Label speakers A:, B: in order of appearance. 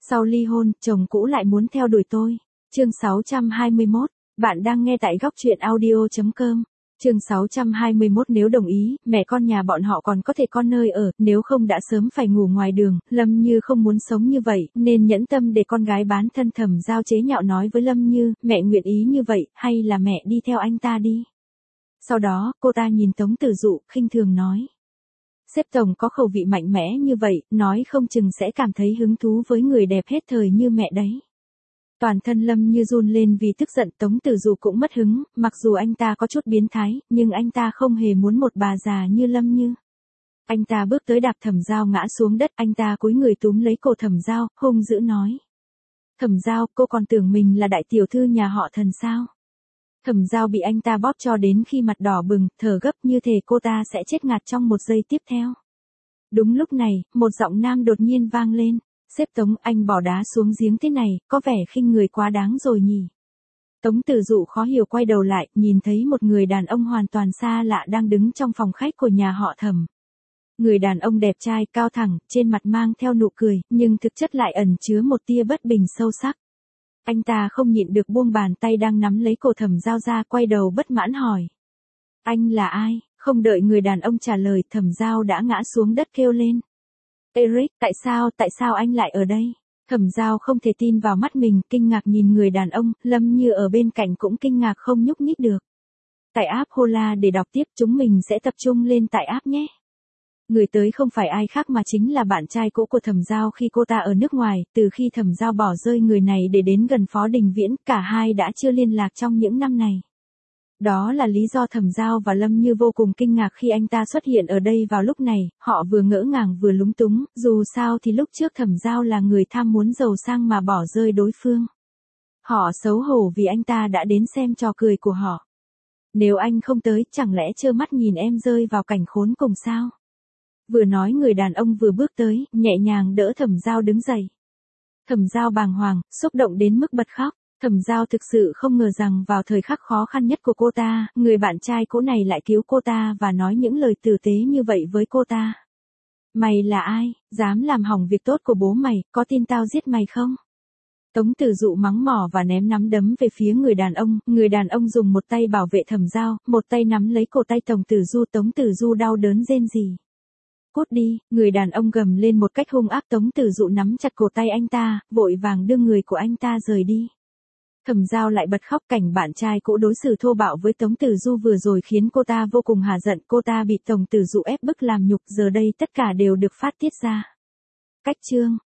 A: Sau ly hôn, chồng cũ lại muốn theo đuổi tôi. Chương 621, bạn đang nghe tại góc truyện audio.com. Chương 621 nếu đồng ý, mẹ con nhà bọn họ còn có thể có nơi ở, nếu không đã sớm phải ngủ ngoài đường. Lâm Như không muốn sống như vậy, nên nhẫn tâm để con gái bán thân. Thẩm Giao chế nhạo nói với Lâm Như, mẹ nguyện ý như vậy, hay là mẹ đi theo anh ta đi. Sau đó, cô ta nhìn Tống Tử Dụ, khinh thường nói. Sếp Tổng có khẩu vị mạnh mẽ như vậy, nói không chừng sẽ cảm thấy hứng thú với người đẹp hết thời như mẹ đấy. Toàn thân Lâm Như run lên vì tức giận. Tống Tử Dụ cũng mất hứng, mặc dù anh ta có chút biến thái, nhưng anh ta không hề muốn một bà già như Lâm Như. Anh ta bước tới đạp Thẩm Giao ngã xuống đất, anh ta cúi người túm lấy cổ Thẩm Giao, hung dữ nói. Thẩm Giao, cô còn tưởng mình là đại tiểu thư nhà họ Thần sao? Thẩm Giao bị anh ta bóp cho đến khi mặt đỏ bừng, thở gấp như thể cô ta sẽ chết ngạt trong một giây tiếp theo. Đúng lúc này, một giọng nam đột nhiên vang lên. Sếp Tống, anh bỏ đá xuống giếng thế này, có vẻ khinh người quá đáng rồi nhỉ. Tống Tử Dụ khó hiểu quay đầu lại, nhìn thấy một người đàn ông hoàn toàn xa lạ đang đứng trong phòng khách của nhà họ Thẩm. Người đàn ông đẹp trai, cao thẳng, trên mặt mang theo nụ cười, nhưng thực chất lại ẩn chứa một tia bất bình sâu sắc. Anh ta không nhịn được buông bàn tay đang nắm lấy cổ Thẩm Giao ra, quay đầu bất mãn hỏi. Anh là ai? Không đợi người đàn ông trả lời, Thẩm Giao đã ngã xuống đất kêu lên. Eric, tại sao anh lại ở đây? Thẩm Giao không thể tin vào mắt mình, kinh ngạc nhìn người đàn ông. Lâm Như ở bên cạnh cũng kinh ngạc không nhúc nhích được. Tải app Hola để đọc tiếp, chúng mình sẽ tập trung lên tải app nhé. Người tới không phải ai khác mà chính là bạn trai cũ của Thẩm Giao khi cô ta ở nước ngoài. Từ khi Thẩm Giao bỏ rơi người này để đến gần Phó Đình Viễn, cả hai đã chưa liên lạc trong những năm này. Đó là lý do Thẩm Giao và Lâm Như vô cùng kinh ngạc khi anh ta xuất hiện ở đây vào lúc này. Họ vừa ngỡ ngàng vừa lúng túng, dù sao thì lúc trước Thẩm Giao là người tham muốn giàu sang mà bỏ rơi đối phương. Họ xấu hổ vì anh ta đã đến xem trò cười của họ. Nếu anh không tới, chẳng lẽ trơ mắt nhìn em rơi vào cảnh khốn cùng sao? Vừa nói người đàn ông vừa bước tới, nhẹ nhàng đỡ Thẩm Giao đứng dậy. Thẩm Giao bàng hoàng, xúc động đến mức bật khóc. Thẩm Giao thực sự không ngờ rằng vào thời khắc khó khăn nhất của cô ta, người bạn trai cũ này lại cứu cô ta và nói những lời tử tế như vậy với cô ta. Mày là ai, dám làm hỏng việc tốt của bố mày, có tin tao giết mày không? Tống Tử Dụ mắng mỏ và ném nắm đấm về phía người đàn ông dùng một tay bảo vệ Thẩm Giao, một tay nắm lấy cổ tay Tống Tử Du đau đớn rên rỉ. Cút đi, người đàn ông gầm lên một cách hung ác. Tống Tử Dụ nắm chặt cổ tay anh ta, vội vàng đưa người của anh ta rời đi. Thẩm Giao lại bật khóc, cảnh bạn trai cũ đối xử thô bạo với Tống Tử Du vừa rồi khiến cô ta vô cùng hả giận. Cô ta bị Tống Tử Dụ ép bức làm nhục, giờ đây tất cả đều được phát tiết ra. Cách chương